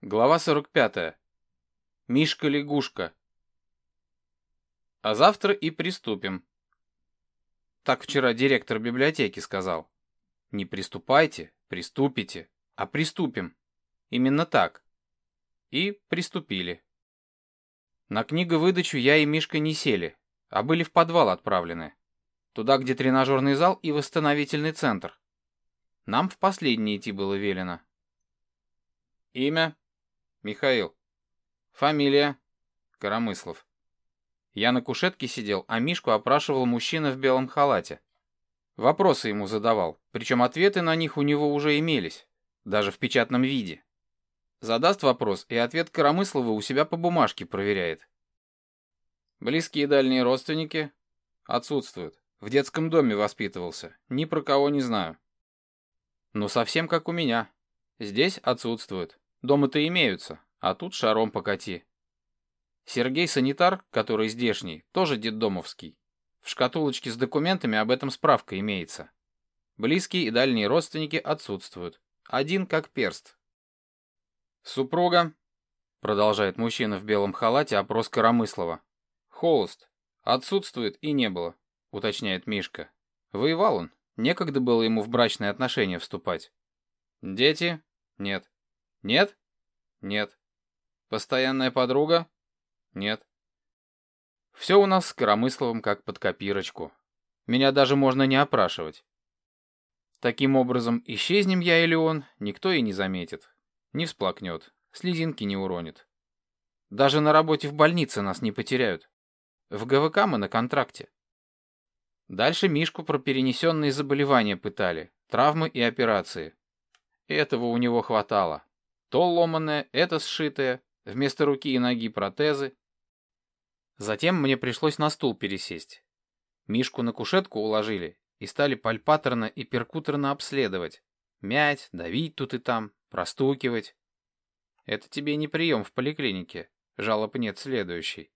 Глава 45. Мишка-лягушка. А завтра и приступим. Так вчера директор библиотеки сказал. Не приступайте, приступите, а приступим. Именно так. И приступили. На книговыдачу я и Мишка не сели, а были в подвал отправлены. Туда, где тренажерный зал и восстановительный центр. Нам в последний идти было велено. Имя? Михаил. Фамилия? Коромыслов. Я на кушетке сидел, а Мишку опрашивал мужчина в белом халате. Вопросы ему задавал, причем ответы на них у него уже имелись, даже в печатном виде. Задаст вопрос, и ответ Коромыслова у себя по бумажке проверяет. Близкие и дальние родственники? Отсутствуют. В детском доме воспитывался, ни про кого не знаю. Ну совсем как у меня. Здесь отсутствуют. Дома-то имеются, а тут шаром покати. Сергей санитар, который здешний, тоже детдомовский. В шкатулочке с документами об этом справка имеется. Близкие и дальние родственники отсутствуют. Один как перст. Супруга, продолжает мужчина в белом халате опрос Коромыслова. Холост. Отсутствует и не было, уточняет Мишка. Воевал он. Некогда было ему в брачные отношения вступать. Дети? Нет. Нет? Нет. Постоянная подруга? Нет. Все у нас с Коромысловым как под копирочку. Меня даже можно не опрашивать. Таким образом, исчезнем я или он, никто и не заметит. Не всплакнет, слезинки не уронит. Даже на работе в больнице нас не потеряют. В ГВК мы на контракте. Дальше Мишку про перенесенные заболевания пытали, травмы и операции. Этого у него хватало. То ломаное, это сшитое, вместо руки и ноги протезы. Затем мне пришлось на стул пересесть. Мишку на кушетку уложили и стали пальпаторно и перкуторно обследовать. Мять, давить тут и там, простукивать. Это тебе не прием в поликлинике, жалоб нет следующий.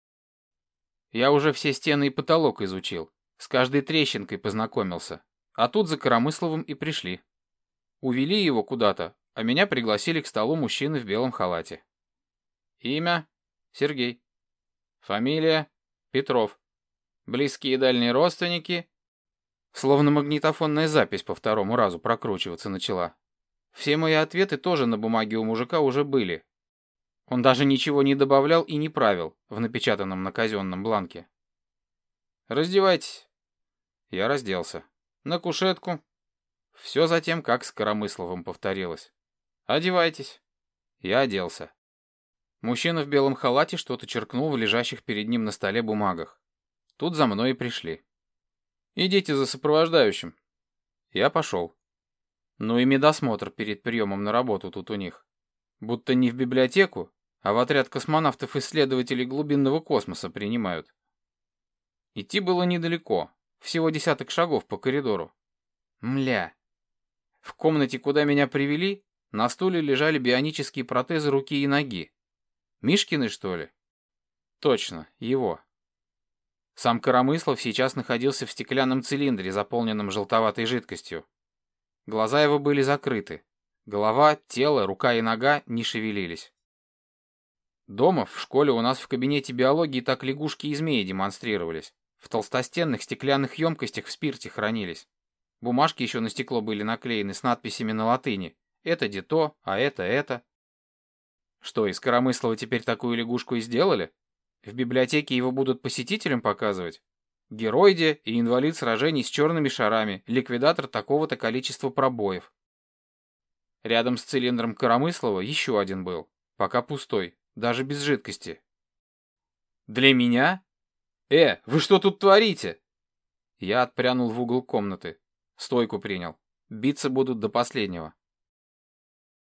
Я уже все стены и потолок изучил, с каждой трещинкой познакомился, а тут за Коромысловым и пришли. Увели его куда-то, а меня пригласили к столу мужчины в белом халате. Имя? Сергей. Фамилия? Петров. Близкие и дальние родственники? Словно магнитофонная запись по второму разу прокручиваться начала. Все мои ответы тоже на бумаге у мужика уже были. Он даже ничего не добавлял и не правил в напечатанном на казенном бланке. Раздевайтесь. Я разделся. На кушетку. Все затем, как с Коромысловым повторилось. Одевайтесь. Я оделся. Мужчина в белом халате что-то черкнул в лежащих перед ним на столе бумагах. Тут за мной и пришли. Идите за сопровождающим. Я пошел. Ну и медосмотр перед приемом на работу тут у них. Будто не в библиотеку, а в отряд космонавтов-исследователей глубинного космоса принимают. Идти было недалеко, всего 10 шагов по коридору. Мля. В комнате, куда меня привели, на стуле лежали бионические протезы руки и ноги. Мишкины, что ли? Точно, его. Сам Коромыслов сейчас находился в стеклянном цилиндре, заполненном желтоватой жидкостью. Глаза его были закрыты. Голова, тело, рука и нога не шевелились. Дома, в школе у нас в кабинете биологии так лягушки и змеи демонстрировались. В толстостенных стеклянных емкостях в спирте хранились. Бумажки еще на стекло были наклеены с надписями на латыни. Это де то, а это. Что, из Коромыслова теперь такую лягушку и сделали? В библиотеке его будут посетителям показывать? Геройде и инвалид сражений с черными шарами, ликвидатор такого-то количества пробоев. Рядом с цилиндром Коромыслова еще один был, пока пустой, даже без жидкости. Для меня? Вы что тут творите? Я отпрянул в угол комнаты. Стойку принял. Биться будут до последнего.